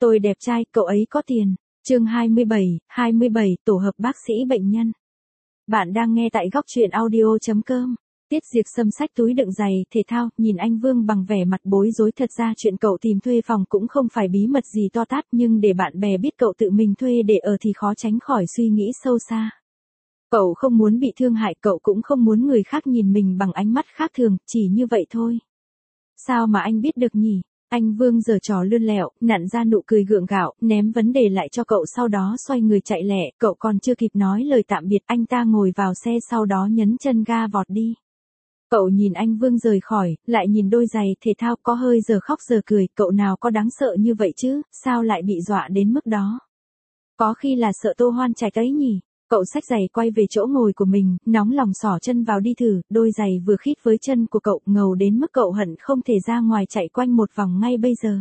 Tôi đẹp trai, cậu ấy có tiền. Chương 27, tổ hợp bác sĩ bệnh nhân. Bạn đang nghe tại góc truyện audio.com. Tiết Diệp Sâm xách túi đựng giày thể thao, nhìn anh Vương bằng vẻ mặt bối rối. Thật ra chuyện cậu tìm thuê phòng cũng không phải bí mật gì to tát, nhưng để bạn bè biết cậu tự mình thuê để ở thì khó tránh khỏi suy nghĩ sâu xa. Cậu không muốn bị thương hại, cậu cũng không muốn người khác nhìn mình bằng ánh mắt khác thường, chỉ như vậy thôi. Sao mà anh biết được nhỉ? Anh Vương giở trò lươn lẹo, nặn ra nụ cười gượng gạo, ném vấn đề lại cho cậu, sau đó xoay người chạy lẹ. Cậu còn chưa kịp nói lời tạm biệt, anh ta ngồi vào xe, sau đó nhấn chân ga vọt đi. Cậu nhìn anh Vương rời khỏi, lại nhìn đôi giày thể thao, có hơi giờ khóc giờ cười. Cậu nào có đáng sợ như vậy chứ, sao lại bị dọa đến mức đó? Có khi là sợ Tô Hoan Trạch ấy nhỉ? Cậu xách giày quay về chỗ ngồi của mình, nóng lòng xỏ chân vào đi thử. Đôi giày vừa khít với chân của cậu, ngầu đến mức cậu hận không thể ra ngoài chạy quanh một vòng ngay bây giờ.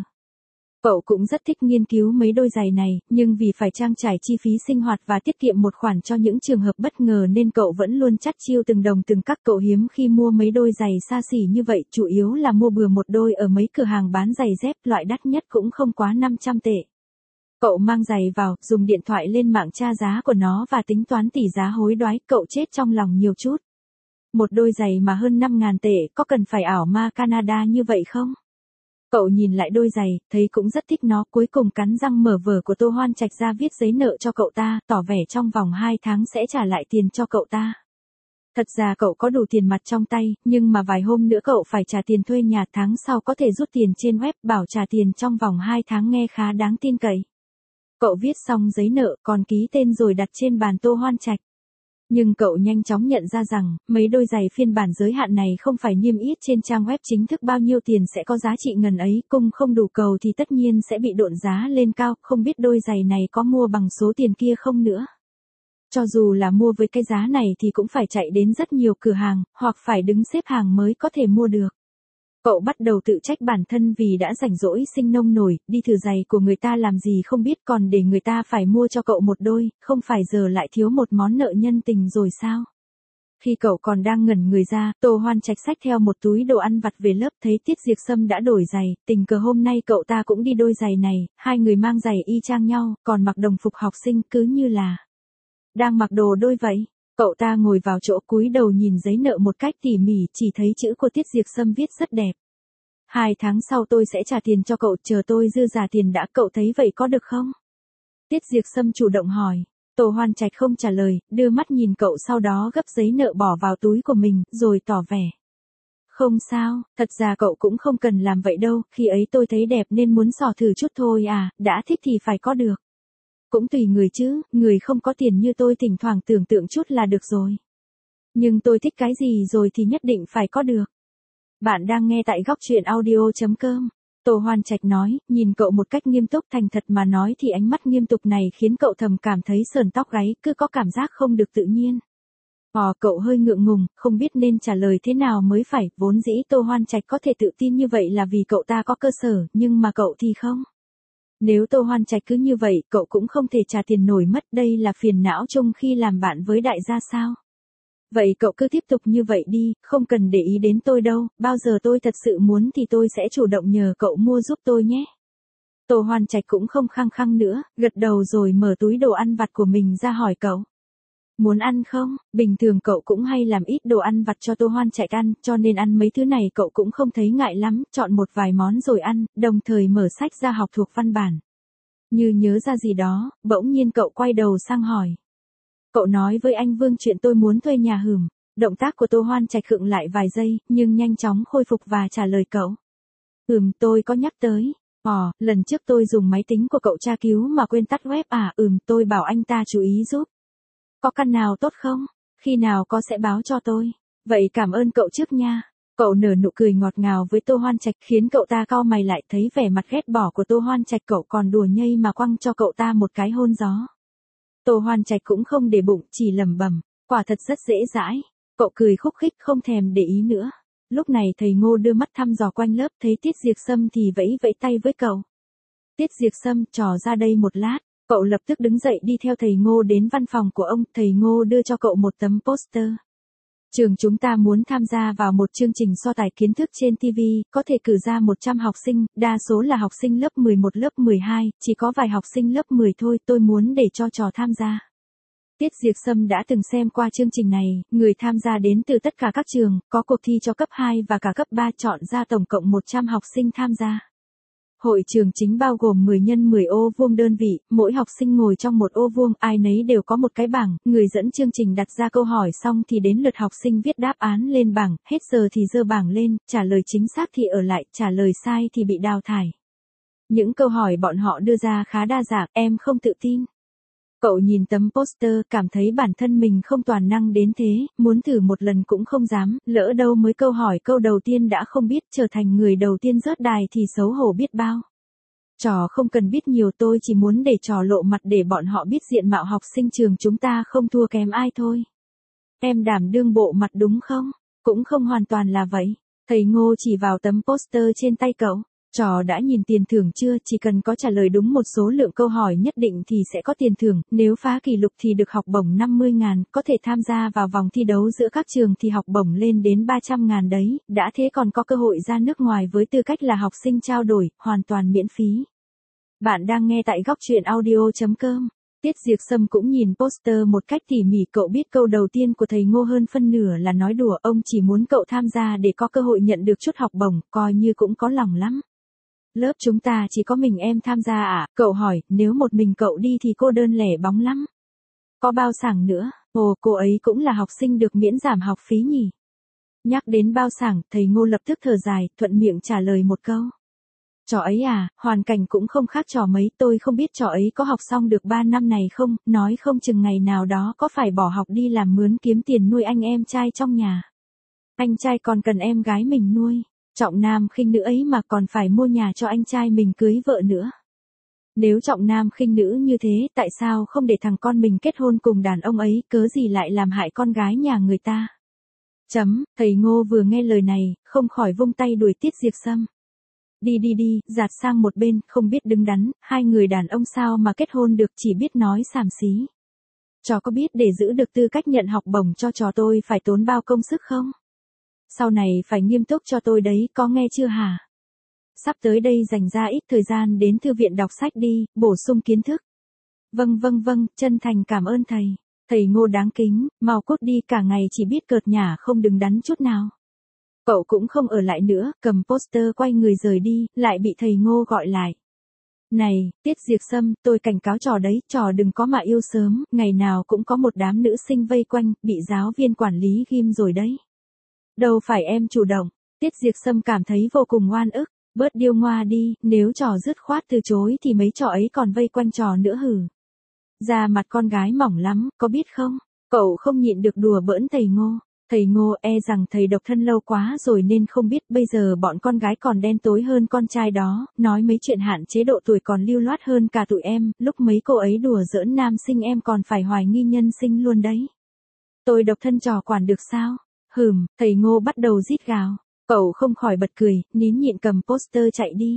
Cậu cũng rất thích nghiên cứu mấy đôi giày này, nhưng vì phải trang trải chi phí sinh hoạt và tiết kiệm một khoản cho những trường hợp bất ngờ nên cậu vẫn luôn chắt chiu từng đồng từng cắc. Cậu hiếm khi mua mấy đôi giày xa xỉ như vậy, chủ yếu là mua bừa một đôi ở mấy cửa hàng bán giày dép, loại đắt nhất cũng không quá 500 tệ. Cậu mang giày vào, dùng điện thoại lên mạng tra giá của nó và tính toán tỷ giá hối đoái. Cậu chết trong lòng nhiều chút. Một đôi giày mà hơn 5.000 tệ, có cần phải ảo ma Canada như vậy không? Cậu nhìn lại đôi giày, thấy cũng rất thích nó. Cuối cùng cắn răng mở vở của Tô Hoan Trạch ra, viết giấy nợ cho cậu ta, tỏ vẻ trong vòng 2 tháng sẽ trả lại tiền cho cậu ta. Thật ra cậu có đủ tiền mặt trong tay, nhưng mà vài hôm nữa cậu phải trả tiền thuê nhà, tháng sau có thể rút tiền trên web, bảo trả tiền trong vòng 2 tháng nghe khá đáng tin cậy. Cậu viết xong giấy nợ, còn ký tên rồi đặt trên bàn Tô Hoan Trạch. Nhưng cậu nhanh chóng nhận ra rằng, mấy đôi giày phiên bản giới hạn này không phải niêm yết trên trang web chính thức bao nhiêu tiền sẽ có giá trị ngần ấy, cung không đủ cầu thì tất nhiên sẽ bị độn giá lên cao, không biết đôi giày này có mua bằng số tiền kia không nữa. Cho dù là mua với cái giá này thì cũng phải chạy đến rất nhiều cửa hàng, hoặc phải đứng xếp hàng mới có thể mua được. Cậu bắt đầu tự trách bản thân vì đã rảnh rỗi sinh nông nổi, đi thử giày của người ta làm gì không biết, còn để người ta phải mua cho cậu một đôi, không phải giờ lại thiếu một món nợ nhân tình rồi sao? Khi cậu còn đang ngẩn người ra, Tô Hoan Trạch xách theo một túi đồ ăn vặt về lớp, thấy Tiết Diệp Sâm đã đổi giày, tình cờ hôm nay cậu ta cũng đi đôi giày này, hai người mang giày y chang nhau, còn mặc đồng phục học sinh, cứ như là đang mặc đồ đôi vậy. Cậu ta ngồi vào chỗ, cúi đầu nhìn giấy nợ một cách tỉ mỉ, chỉ thấy chữ của Tiết Diệp Sâm viết rất đẹp. 2 tháng sau tôi sẽ trả tiền cho cậu, chờ tôi dư giả tiền đã, cậu thấy vậy có được không? Tiết Diệp Sâm chủ động hỏi. Tô Hoan Trạch không trả lời, đưa mắt nhìn cậu, sau đó gấp giấy nợ bỏ vào túi của mình, rồi tỏ vẻ. Không sao, thật ra cậu cũng không cần làm vậy đâu, khi ấy tôi thấy đẹp nên muốn xỏ thử chút thôi à, đã thích thì phải có được. Cũng tùy người chứ, người không có tiền như tôi thỉnh thoảng tưởng tượng chút là được rồi. Nhưng tôi thích cái gì rồi thì nhất định phải có được. Bạn đang nghe tại góc truyện audio.com. Tô Hoan Trạch nói, nhìn cậu một cách nghiêm túc. Thành thật mà nói thì ánh mắt nghiêm túc này khiến cậu thầm cảm thấy sởn tóc gáy, cứ có cảm giác không được tự nhiên. Cậu hơi ngượng ngùng, không biết nên trả lời thế nào mới phải, vốn dĩ Tô Hoan Trạch có thể tự tin như vậy là vì cậu ta có cơ sở, nhưng mà cậu thì không. Nếu Tô Hoan Trạch cứ như vậy, cậu cũng không thể trả tiền nổi mất, đây là phiền não chung khi làm bạn với đại gia sao? Vậy cậu cứ tiếp tục như vậy đi, không cần để ý đến tôi đâu, bao giờ tôi thật sự muốn thì tôi sẽ chủ động nhờ cậu mua giúp tôi nhé. Tô Hoan Trạch cũng không khăng khăng nữa, gật đầu rồi mở túi đồ ăn vặt của mình ra hỏi cậu. Muốn ăn không? Bình thường cậu cũng hay làm ít đồ ăn vặt cho Tô Hoan Trạch ăn, cho nên ăn mấy thứ này cậu cũng không thấy ngại lắm, chọn một vài món rồi ăn, đồng thời mở sách ra học thuộc văn bản. Như nhớ ra gì đó, bỗng nhiên cậu quay đầu sang hỏi. Cậu nói với anh Vương chuyện tôi muốn thuê nhà hửm. Động tác của Tô Hoan Trạch khựng lại vài giây, nhưng nhanh chóng khôi phục và trả lời cậu. Tôi có nhắc tới. Lần trước tôi dùng máy tính của cậu tra cứu mà quên tắt web à? Tôi bảo anh ta chú ý giúp. Có căn nào tốt không? Khi nào có sẽ báo cho tôi. Vậy cảm ơn cậu trước nha. Cậu nở nụ cười ngọt ngào với Tô Hoan Trạch, khiến cậu ta cau mày lại, thấy vẻ mặt ghét bỏ của Tô Hoan Trạch, cậu còn đùa nhây mà quăng cho cậu ta một cái hôn gió. Tô Hoan Trạch cũng không để bụng, chỉ lẩm bẩm, quả thật rất dễ dãi. Cậu cười khúc khích không thèm để ý nữa. Lúc này thầy Ngô đưa mắt thăm dò quanh lớp, thấy Tiết Diệp Sâm thì vẫy vẫy tay với cậu. Tiết Diệp Sâm, trò ra đây một lát. Cậu lập tức đứng dậy đi theo thầy Ngô đến văn phòng của ông, thầy Ngô đưa cho cậu một tấm poster. Trường chúng ta muốn tham gia vào một chương trình so tài kiến thức trên TV, có thể cử ra 100 học sinh, đa số là học sinh lớp 11 lớp 12, chỉ có vài học sinh lớp 10 thôi, tôi muốn để cho trò tham gia. Tiết Diệp Sâm đã từng xem qua chương trình này, người tham gia đến từ tất cả các trường, có cuộc thi cho cấp 2 và cả cấp 3 chọn ra tổng cộng 100 học sinh tham gia. Hội trường chính bao gồm 10 x 10 ô vuông đơn vị, mỗi học sinh ngồi trong một ô vuông, ai nấy đều có một cái bảng, người dẫn chương trình đặt ra câu hỏi xong thì đến lượt học sinh viết đáp án lên bảng, hết giờ thì giơ bảng lên, trả lời chính xác thì ở lại, trả lời sai thì bị đào thải. Những câu hỏi bọn họ đưa ra khá đa dạng, em không tự tin. Cậu nhìn tấm poster, cảm thấy bản thân mình không toàn năng đến thế, muốn thử một lần cũng không dám, lỡ đâu mới câu hỏi câu đầu tiên đã không biết, trở thành người đầu tiên rớt đài thì xấu hổ biết bao. Trò không cần biết nhiều, tôi chỉ muốn để trò lộ mặt để bọn họ biết diện mạo học sinh trường chúng ta không thua kém ai thôi. Em đảm đương bộ mặt đúng không? Cũng không hoàn toàn là vậy. Thầy Ngô chỉ vào tấm poster trên tay cậu. Trò đã nhìn tiền thưởng chưa, chỉ cần có trả lời đúng một số lượng câu hỏi nhất định thì sẽ có tiền thưởng, nếu phá kỷ lục thì được học bổng 50.000, có thể tham gia vào vòng thi đấu giữa các trường thì học bổng lên đến 300.000 đấy, đã thế còn có cơ hội ra nước ngoài với tư cách là học sinh trao đổi, hoàn toàn miễn phí. Bạn đang nghe tại góc truyện audio.com. Tiết Diệp Sâm cũng nhìn poster một cách tỉ mỉ, cậu biết câu đầu tiên của thầy Ngô hơn phân nửa là nói đùa, ông chỉ muốn cậu tham gia để có cơ hội nhận được chút học bổng, coi như cũng có lòng lắm. Lớp chúng ta chỉ có mình em tham gia à? Cậu hỏi, nếu một mình cậu đi thì cô đơn lẻ bóng lắm. Có bao sảng nữa, ồ cô ấy cũng là học sinh được miễn giảm học phí nhỉ? Nhắc đến bao sảng, thầy Ngô lập tức thở dài, thuận miệng trả lời một câu. Trò ấy à, hoàn cảnh cũng không khác trò mấy, tôi không biết trò ấy có học xong được 3 năm này không, nói không chừng ngày nào đó có phải bỏ học đi làm mướn kiếm tiền nuôi anh em trai trong nhà. Anh trai còn cần em gái mình nuôi. Trọng nam khinh nữ ấy mà còn phải mua nhà cho anh trai mình cưới vợ nữa. Nếu trọng nam khinh nữ như thế, tại sao không để thằng con mình kết hôn cùng đàn ông ấy, cớ gì lại làm hại con gái nhà người ta? Thầy Ngô vừa nghe lời này, không khỏi vung tay đuổi Tiết Diệp Sâm. Đi, giạt sang một bên, không biết đứng đắn, hai người đàn ông sao mà kết hôn được, chỉ biết nói xàm xí. Trò có biết để giữ được tư cách nhận học bổng cho trò tôi phải tốn bao công sức không? Sau này phải nghiêm túc cho tôi đấy, có nghe chưa hả? Sắp tới đây dành ra ít thời gian đến thư viện đọc sách đi, bổ sung kiến thức. Vâng, chân thành cảm ơn thầy. Thầy Ngô đáng kính, mau cút đi, cả ngày chỉ biết cợt nhả không đứng đắn chút nào. Cậu cũng không ở lại nữa, cầm poster quay người rời đi, lại bị thầy Ngô gọi lại. Này, Tiết Diệp Sâm, tôi cảnh cáo trò đấy, trò đừng có mà yêu sớm, ngày nào cũng có một đám nữ sinh vây quanh, bị giáo viên quản lý ghim rồi đấy. Đâu phải em chủ động, Tiết Diệp Sâm cảm thấy vô cùng oan ức, bớt điêu ngoa đi, nếu trò dứt khoát từ chối thì mấy trò ấy còn vây quanh trò nữa hử. Da mặt con gái mỏng lắm, có biết không? Cậu không nhịn được đùa bỡn thầy Ngô. Thầy Ngô e rằng thầy độc thân lâu quá rồi nên không biết, bây giờ bọn con gái còn đen tối hơn con trai đó, nói mấy chuyện hạn chế độ tuổi còn lưu loát hơn cả tụi em, lúc mấy cô ấy đùa giỡn nam sinh em còn phải hoài nghi nhân sinh luôn đấy. Tôi độc thân trò quản được sao? Thầy Ngô bắt đầu rít gào. Cậu không khỏi bật cười, nín nhịn cầm poster chạy đi.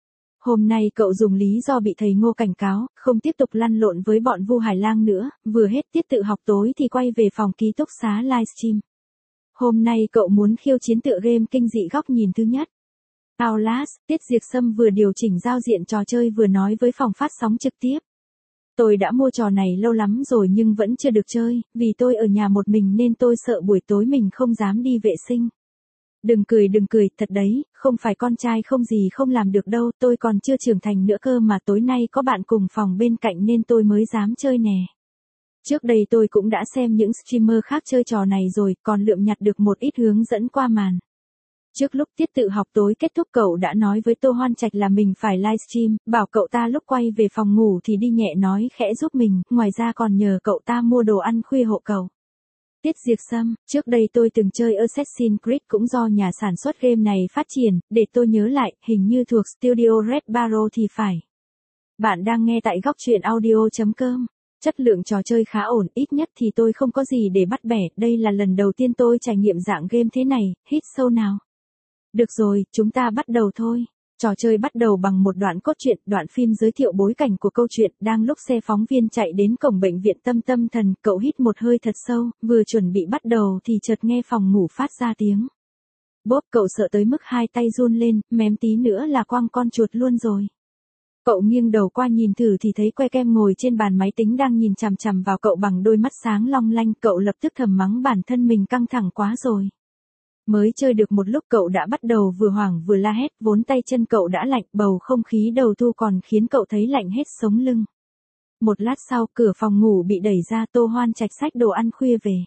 Hôm nay cậu dùng lý do bị thầy Ngô cảnh cáo, không tiếp tục lăn lộn với bọn Vu Hải Lang nữa, vừa hết tiết tự học tối thì quay về phòng ký túc xá livestream. Hôm nay cậu muốn khiêu chiến tựa game kinh dị góc nhìn thứ nhất. Outlast, Tiết Diệp Sâm vừa điều chỉnh giao diện trò chơi vừa nói với phòng phát sóng trực tiếp. Tôi đã mua trò này lâu lắm rồi nhưng vẫn chưa được chơi, vì tôi ở nhà một mình nên tôi sợ buổi tối mình không dám đi vệ sinh. Đừng cười, thật đấy, không phải con trai không gì không làm được đâu, tôi còn chưa trưởng thành nữa cơ mà, tối nay có bạn cùng phòng bên cạnh nên tôi mới dám chơi nè. Trước đây tôi cũng đã xem những streamer khác chơi trò này rồi, còn lượm nhặt được một ít hướng dẫn qua màn. Trước lúc tiết tự học tối kết thúc cậu đã nói với Tô Hoan Trạch là mình phải livestream, bảo cậu ta lúc quay về phòng ngủ thì đi nhẹ nói khẽ giúp mình, ngoài ra còn nhờ cậu ta mua đồ ăn khuya hộ cậu. Tiết Diệp Sâm, trước đây tôi từng chơi Assassin's Creed cũng do nhà sản xuất game này phát triển, để tôi nhớ lại, hình như thuộc Studio Red Barrow thì phải. Bạn đang nghe tại góc truyện audio.com. Chất lượng trò chơi khá ổn, ít nhất thì tôi không có gì để bắt bẻ, đây là lần đầu tiên tôi trải nghiệm dạng game thế này, hít sâu nào. Được rồi, chúng ta bắt đầu thôi. Trò chơi bắt đầu bằng một đoạn cốt truyện, đoạn phim giới thiệu bối cảnh của câu chuyện. Đang lúc xe phóng viên chạy đến cổng bệnh viện tâm thần, cậu hít một hơi thật sâu, vừa chuẩn bị bắt đầu thì chợt nghe phòng ngủ phát ra tiếng bốp. Cậu sợ tới mức hai tay run lên, mém tí nữa là quăng con chuột luôn rồi. Cậu nghiêng đầu qua nhìn thử thì thấy que kem ngồi trên bàn máy tính đang nhìn chằm chằm vào cậu bằng đôi mắt sáng long lanh. Cậu lập tức thầm mắng bản thân mình căng thẳng quá rồi. Mới chơi được một lúc cậu đã bắt đầu vừa hoảng vừa la hét, vốn tay chân cậu đã lạnh, bầu không khí đầu thu còn khiến cậu thấy lạnh hết sống lưng. Một lát sau, cửa phòng ngủ bị đẩy ra, Tô Hoan Trạch xách đồ ăn khuya về.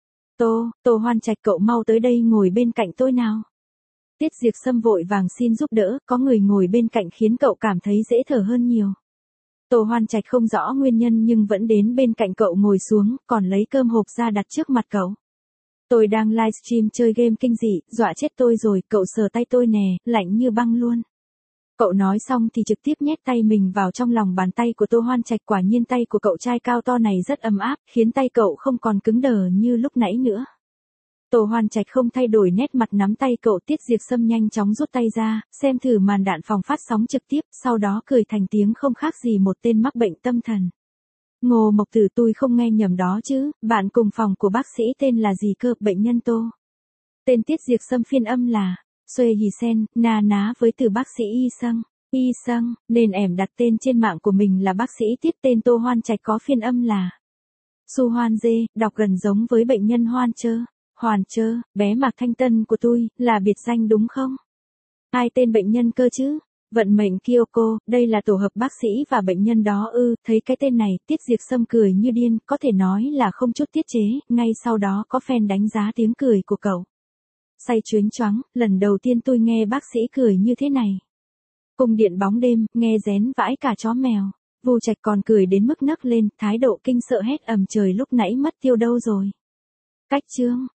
Tô Hoan Trạch, cậu mau tới đây ngồi bên cạnh tôi nào. Tiết Diệp Sâm vội vàng xin giúp đỡ, có người ngồi bên cạnh khiến cậu cảm thấy dễ thở hơn nhiều. Tô Hoan Trạch không rõ nguyên nhân nhưng vẫn đến bên cạnh cậu ngồi xuống, còn lấy cơm hộp ra đặt trước mặt cậu. Tôi đang livestream chơi game kinh dị, dọa chết tôi rồi, cậu sờ tay tôi nè, lạnh như băng luôn. Cậu nói xong thì trực tiếp nhét tay mình vào trong lòng bàn tay của Tô Hoan Trạch, quả nhiên tay của cậu trai cao to này rất ấm áp, khiến tay cậu không còn cứng đờ như lúc nãy nữa. Tô Hoan Trạch không thay đổi nét mặt nắm tay cậu. Tiết Diệp Sâm nhanh chóng rút tay ra, xem thử màn đạn phòng phát sóng trực tiếp, sau đó cười thành tiếng không khác gì một tên mắc bệnh tâm thần. Ngô Mộc Tử, tôi không nghe nhầm đó chứ, bạn cùng phòng của bác sĩ tên là gì cơ? Bệnh nhân Tô. Tên Tiết Diệp Sâm phiên âm là Xuê Hì Sen, na ná với từ bác sĩ Y Sâng, nên em đặt tên trên mạng của mình là bác sĩ Tiết. Tên Tô Hoan Trạch có phiên âm là Su Hoan Dê, đọc gần giống với bệnh nhân Hoan Chơ, bé Mạc Thanh Tân của tôi, là biệt danh đúng không? Hai tên bệnh nhân cơ chứ? Vận mệnh Kyoko, đây là tổ hợp bác sĩ và bệnh nhân đó ư? Thấy cái tên này, Tiết Diệp Sâm cười như điên, có thể nói là không chút tiết chế, ngay sau đó có fan đánh giá tiếng cười của cậu. Say chuyến choáng, lần đầu tiên tôi nghe bác sĩ cười như thế này. Cung điện bóng đêm, nghe rén vãi cả chó mèo. Vu Trạch còn cười đến mức nấc lên, thái độ kinh sợ hét ầm trời lúc nãy mất tiêu đâu rồi. Cách chương.